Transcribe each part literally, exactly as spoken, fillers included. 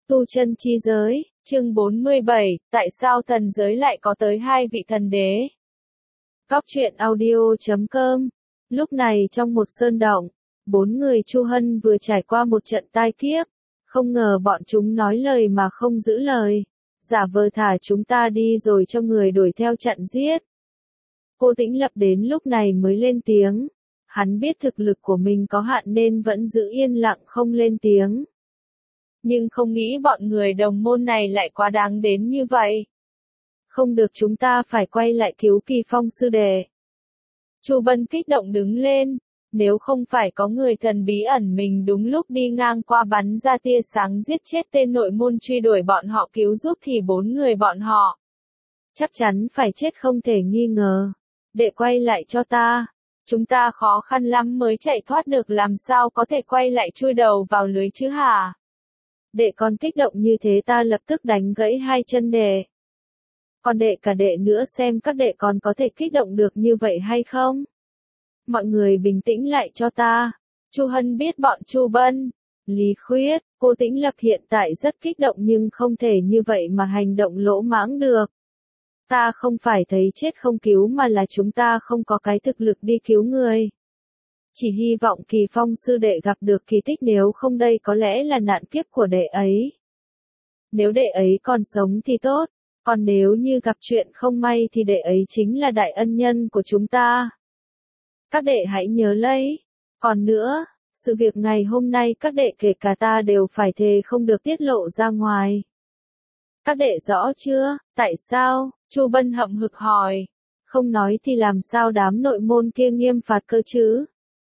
Tu chân chi giới, chương bốn mươi bảy, tại sao thần giới lại có tới hai vị thần đế? Góc truyện audio chấm com. Lúc này trong một sơn động, bốn người Chu Hân vừa trải qua một trận tai kiếp, không ngờ bọn chúng nói lời mà không giữ lời, giả vờ thả chúng ta đi rồi cho người đuổi theo chặn giết. Cô Tĩnh Lập đến lúc này mới lên tiếng, hắn biết thực lực của mình có hạn nên vẫn giữ yên lặng không lên tiếng. Nhưng không nghĩ bọn người đồng môn này lại quá đáng đến như vậy. Không được, chúng ta phải quay lại cứu Kỳ Phong sư đệ. Chu Bân kích động đứng lên, nếu không phải có người thần bí ẩn mình đúng lúc đi ngang qua bắn ra tia sáng giết chết tên nội môn truy đuổi bọn họ cứu giúp thì bốn người bọn họ chắc chắn phải chết không thể nghi ngờ. Đệ quay lại cho ta. Chúng ta khó khăn lắm mới chạy thoát được, làm sao có thể quay lại chui đầu vào lưới chứ hả? Đệ còn kích động như thế ta lập tức đánh gãy hai chân đệ. Còn đệ cả đệ nữa, xem các đệ còn có thể kích động được như vậy hay không? Mọi người bình tĩnh lại cho ta. Chu Hân biết bọn Chu Bân, Lý Khuyết, cô Tĩnh Lập hiện tại rất kích động nhưng không thể như vậy mà hành động lỗ mãng được. Ta không phải thấy chết không cứu mà là chúng ta không có cái thực lực đi cứu người. Chỉ hy vọng Kỳ Phong sư đệ gặp được kỳ tích, nếu không đây có lẽ là nạn kiếp của đệ ấy. Nếu đệ ấy còn sống thì tốt, còn nếu như gặp chuyện không may thì đệ ấy chính là đại ân nhân của chúng ta. Các đệ hãy nhớ lấy. Còn nữa, sự việc ngày hôm nay các đệ kể cả ta đều phải thề không được tiết lộ ra ngoài. Các đệ rõ chưa? Tại sao? Chu Bân hậm hực hỏi. Không nói thì làm sao đám nội môn kia nghiêm phạt cơ chứ?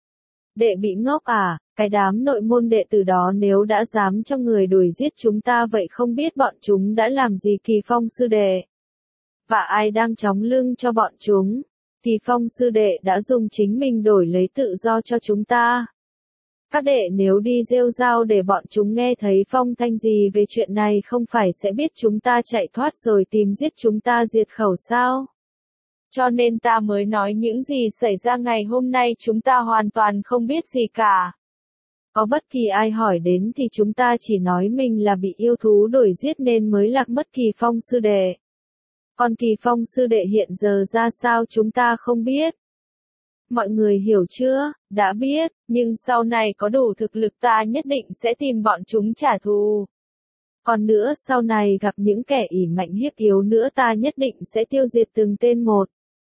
Đệ bị ngốc à? Cái đám nội môn đệ tử đó nếu đã dám cho người đuổi giết chúng ta vậy không biết bọn chúng đã làm gì Kỳ Phong sư đệ? Và ai đang chống lưng cho bọn chúng? Kỳ Phong sư đệ đã dùng chính mình đổi lấy tự do cho chúng ta. Các đệ nếu đi rêu rao để bọn chúng nghe thấy phong thanh gì về chuyện này không phải sẽ biết chúng ta chạy thoát rồi tìm giết chúng ta diệt khẩu sao? Cho nên ta mới nói những gì xảy ra ngày hôm nay chúng ta hoàn toàn không biết gì cả. Có bất kỳ ai hỏi đến thì chúng ta chỉ nói mình là bị yêu thú đuổi giết nên mới lạc mất Kỳ Phong sư đệ. Còn Kỳ Phong sư đệ hiện giờ ra sao chúng ta không biết. Mọi người hiểu chưa? Đã biết, nhưng sau này có đủ thực lực ta nhất định sẽ tìm bọn chúng trả thù. Còn nữa, sau này gặp những kẻ ỷ mạnh hiếp yếu nữa ta nhất định sẽ tiêu diệt từng tên một.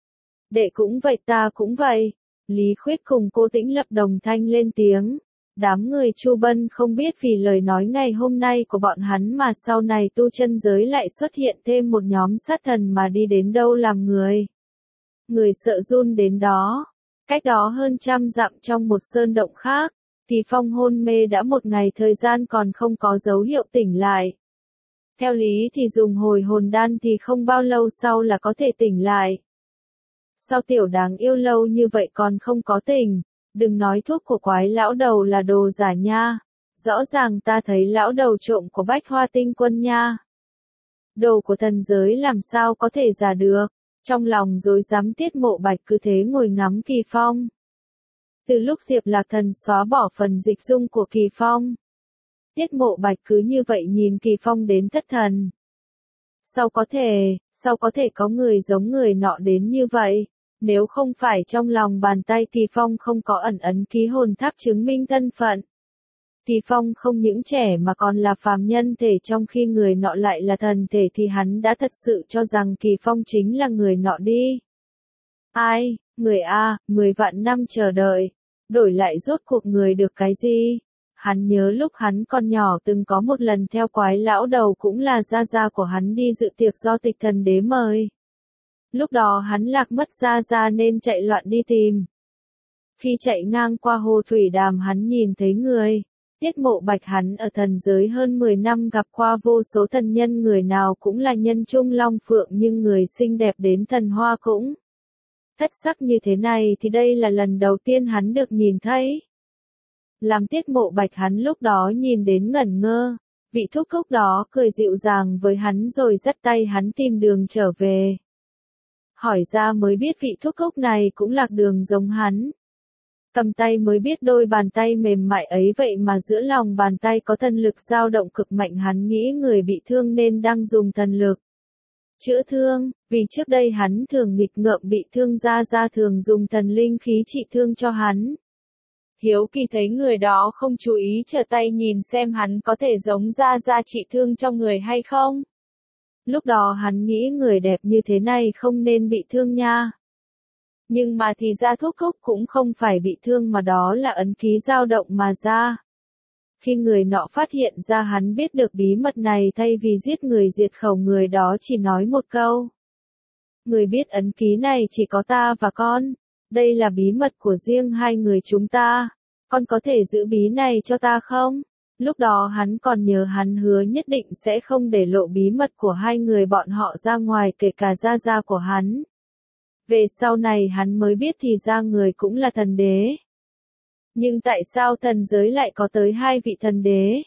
Đệ cũng vậy, ta cũng vậy. Lý Khuyết cùng cô Tĩnh Lập đồng thanh lên tiếng. Đám người Chu Bân không biết vì lời nói ngày hôm nay của bọn hắn mà sau này tu chân giới lại xuất hiện thêm một nhóm sát thần mà đi đến đâu làm người. Người sợ run đến đó. Cách đó hơn trăm dặm trong một sơn động khác, Kỳ Phong hôn mê đã một ngày thời gian còn không có dấu hiệu tỉnh lại. Theo lý thì dùng hồi hồn đan thì không bao lâu sau là có thể tỉnh lại. Sao tiểu đáng yêu lâu như vậy còn không có tỉnh? Đừng nói thuốc của quái lão đầu là đồ giả nha. Rõ ràng ta thấy lão đầu trộm của Bách Hoa Tinh Quân nha. Đồ của thần giới làm sao có thể giả được? Trong lòng rối rắm, Tiết Mộ Bạch cứ thế ngồi ngắm Kỳ Phong. Từ lúc Diệp Lạc Thần xóa bỏ phần dịch dung của Kỳ Phong, Tiết Mộ Bạch cứ như vậy nhìn Kỳ Phong đến thất thần. Sao có thể, sao có thể có người giống người nọ đến như vậy? Nếu không phải trong lòng bàn tay Kỳ Phong không có ẩn ấn ký hồn tháp chứng minh thân phận. Kỳ Phong không những trẻ mà còn là phàm nhân thể, trong khi người nọ lại là thần thể thì hắn đã thật sự cho rằng Kỳ Phong chính là người nọ đi. Ai, người A, mười vạn năm chờ đợi, đổi lại rốt cuộc người được cái gì? Hắn nhớ lúc hắn còn nhỏ từng có một lần theo quái lão đầu cũng là gia gia của hắn đi dự tiệc do Tịch Thần Đế mời. Lúc đó hắn lạc mất gia gia nên chạy loạn đi tìm. Khi chạy ngang qua hồ thủy đàm hắn nhìn thấy người. Tiết Mộ Bạch hắn ở thần giới hơn mười năm gặp qua vô số thần nhân, người nào cũng là nhân trung long phượng, nhưng người xinh đẹp đến thần hoa cũng thất sắc như thế này thì đây là lần đầu tiên hắn được nhìn thấy. Làm Tiết Mộ Bạch hắn lúc đó nhìn đến ngẩn ngơ, vị thúc thúc đó cười dịu dàng với hắn rồi dắt tay hắn tìm đường trở về. Hỏi ra mới biết vị thúc thúc này cũng lạc đường giống hắn. Cầm tay mới biết đôi bàn tay mềm mại ấy vậy mà giữa lòng bàn tay có thần lực dao động cực mạnh, hắn nghĩ người bị thương nên đang dùng thần lực chữa thương, vì trước đây hắn thường nghịch ngợm bị thương, Gia Gia thường dùng thần linh khí trị thương cho hắn. Hiếu Kỳ thấy người đó không chú ý trở tay nhìn xem hắn có thể giống Gia Gia trị thương cho người hay không. Lúc đó hắn nghĩ người đẹp như thế này không nên bị thương nha. Nhưng mà thì ra Thúc Thúc cũng không phải bị thương mà đó là ấn ký dao động mà ra. Khi người nọ phát hiện ra hắn biết được bí mật này, thay vì giết người diệt khẩu, người đó chỉ nói một câu. Người biết ấn ký này chỉ có ta và con. Đây là bí mật của riêng hai người chúng ta. Con có thể giữ bí này cho ta không? Lúc đó hắn còn nhớ hắn hứa nhất định sẽ không để lộ bí mật của hai người bọn họ ra ngoài, kể cả Gia Gia của hắn. Về sau này hắn mới biết thì ra người cũng là thần đế. Nhưng tại sao thần giới lại có tới hai vị thần đế?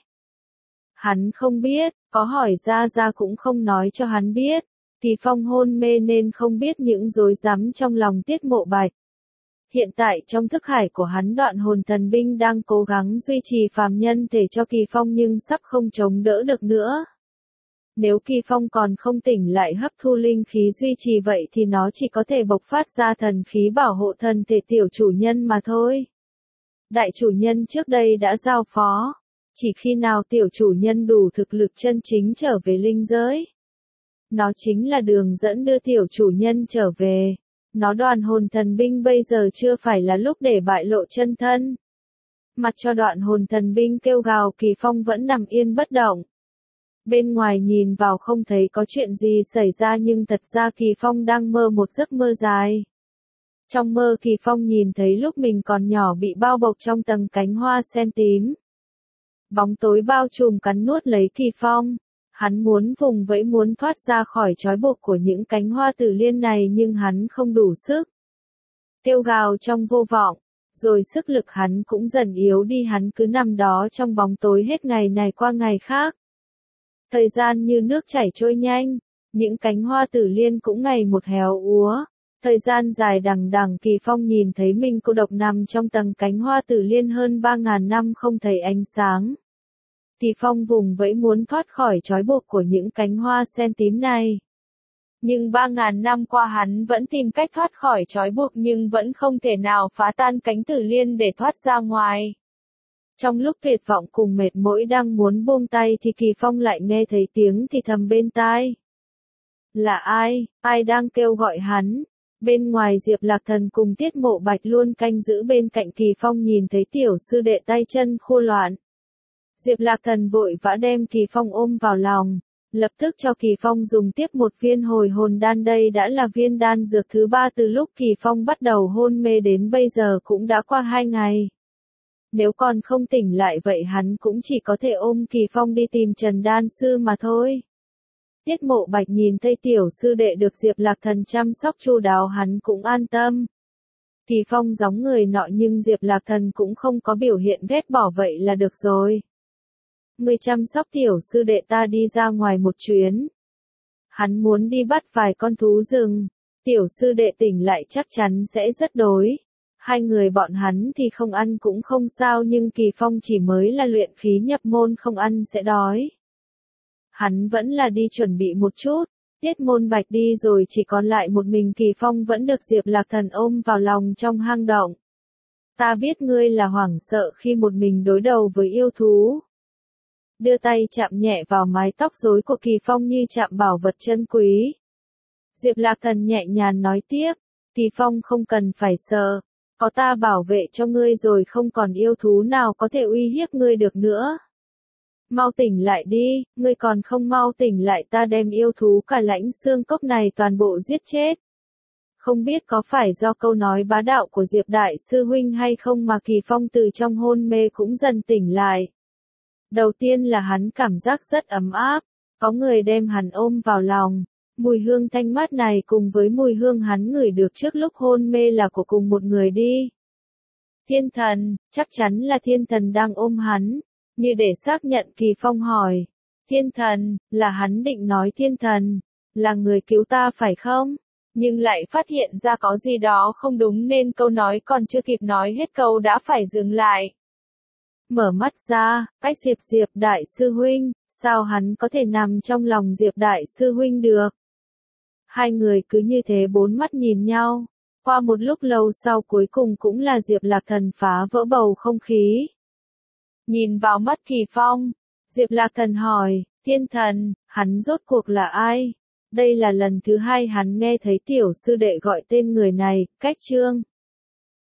Hắn không biết, có hỏi Gia Gia cũng không nói cho hắn biết. Kỳ Phong hôn mê nên không biết những rối rắm trong lòng Tiết Mộ Bạch. Hiện tại trong thức hải của hắn, đoạn hồn thần binh đang cố gắng duy trì phàm nhân thể cho Kỳ Phong nhưng sắp không chống đỡ được nữa. Nếu Kỳ Phong còn không tỉnh lại hấp thu linh khí duy trì vậy thì nó chỉ có thể bộc phát ra thần khí bảo hộ thân thể tiểu chủ nhân mà thôi. Đại chủ nhân trước đây đã giao phó, chỉ khi nào tiểu chủ nhân đủ thực lực chân chính trở về linh giới, nó chính là đường dẫn đưa tiểu chủ nhân trở về. Nó đoạn hồn thần binh bây giờ chưa phải là lúc để bại lộ chân thân. Mặt cho đoạn hồn thần binh kêu gào, Kỳ Phong vẫn nằm yên bất động. Bên ngoài nhìn vào không thấy có chuyện gì xảy ra nhưng thật ra Kỳ Phong đang mơ một giấc mơ dài. Trong mơ Kỳ Phong nhìn thấy lúc mình còn nhỏ bị bao bọc trong tầng cánh hoa sen tím. Bóng tối bao trùm cắn nuốt lấy Kỳ Phong. Hắn muốn vùng vẫy, muốn thoát ra khỏi trói buộc của những cánh hoa tử liên này nhưng hắn không đủ sức. Kêu gào trong vô vọng, rồi sức lực hắn cũng dần yếu đi, hắn cứ nằm đó trong bóng tối hết ngày này qua ngày khác. Thời gian như nước chảy trôi nhanh, những cánh hoa tử liên cũng ngày một héo úa. Thời gian dài đằng đằng, Kỳ Phong nhìn thấy mình cô độc nằm trong tầng cánh hoa tử liên hơn ba ngàn năm không thấy ánh sáng. Kỳ Phong vùng vẫy muốn thoát khỏi trói buộc của những cánh hoa sen tím này. Nhưng ba ngàn năm qua hắn vẫn tìm cách thoát khỏi trói buộc nhưng vẫn không thể nào phá tan cánh tử liên để thoát ra ngoài. Trong lúc tuyệt vọng cùng mệt mỏi đang muốn buông tay thì Kỳ Phong lại nghe thấy tiếng thì thầm bên tai. Là ai, ai đang kêu gọi hắn? Bên ngoài Diệp Lạc Thần cùng Tiết Mộ Bạch luôn canh giữ bên cạnh Kỳ Phong nhìn thấy tiểu sư đệ tay chân khô loạn. Diệp Lạc Thần vội vã đem Kỳ Phong ôm vào lòng, lập tức cho Kỳ Phong dùng tiếp một viên hồi hồn đan, đây đã là viên đan dược thứ ba từ lúc Kỳ Phong bắt đầu hôn mê đến bây giờ cũng đã qua hai ngày. Nếu còn không tỉnh lại vậy hắn cũng chỉ có thể ôm Kỳ Phong đi tìm Trần Đan Sư mà thôi. Tiết Mộ Bạch nhìn thấy tiểu sư đệ được Diệp Lạc Thần chăm sóc chu đáo hắn cũng an tâm. Kỳ Phong giống người nọ nhưng Diệp Lạc Thần cũng không có biểu hiện ghét bỏ, vậy là được rồi. Người chăm sóc tiểu sư đệ, ta đi ra ngoài một chuyến. Hắn muốn đi bắt vài con thú rừng. Tiểu sư đệ tỉnh lại chắc chắn sẽ rất đói. Hai người bọn hắn thì không ăn cũng không sao nhưng Kỳ Phong chỉ mới là luyện khí nhập môn, không ăn sẽ đói. Hắn vẫn là đi chuẩn bị một chút. Tiết Môn Bạch đi rồi chỉ còn lại một mình Kỳ Phong vẫn được Diệp Lạc Thần ôm vào lòng trong hang động. Ta biết ngươi là hoảng sợ khi một mình đối đầu với yêu thú. Đưa tay chạm nhẹ vào mái tóc rối của Kỳ Phong như chạm bảo vật chân quý. Diệp Lạc Thần nhẹ nhàng nói tiếp, Kỳ Phong không cần phải sợ, có ta bảo vệ cho ngươi rồi, không còn yêu thú nào có thể uy hiếp ngươi được nữa. Mau tỉnh lại đi, ngươi còn không mau tỉnh lại ta đem yêu thú cả lãnh xương cốc này toàn bộ giết chết. Không biết có phải do câu nói bá đạo của Diệp Đại Sư Huynh hay không mà Kỳ Phong từ trong hôn mê cũng dần tỉnh lại. Đầu tiên là hắn cảm giác rất ấm áp, có người đem hắn ôm vào lòng, mùi hương thanh mát này cùng với mùi hương hắn ngửi được trước lúc hôn mê là của cùng một người đi. Thiên thần, chắc chắn là thiên thần đang ôm hắn, như để xác nhận Kỳ Phong hỏi. Thiên thần, là hắn định nói thiên thần, là người cứu ta phải không? nhưng lại phát hiện ra có gì đó không đúng nên câu nói còn chưa kịp nói hết câu đã phải dừng lại. Mở mắt ra, cách Diệp Diệp đại sư huynh, sao hắn có thể nằm trong lòng Diệp đại sư huynh được? Hai người cứ như thế bốn mắt nhìn nhau. Qua một lúc lâu sau cuối cùng cũng là Diệp Lạc Thần phá vỡ bầu không khí. Nhìn vào mắt Kỳ Phong, Diệp Lạc Thần hỏi, Thiên Thần, hắn rốt cuộc là ai? Đây là lần thứ hai hắn nghe thấy tiểu sư đệ gọi tên người này, cách chương.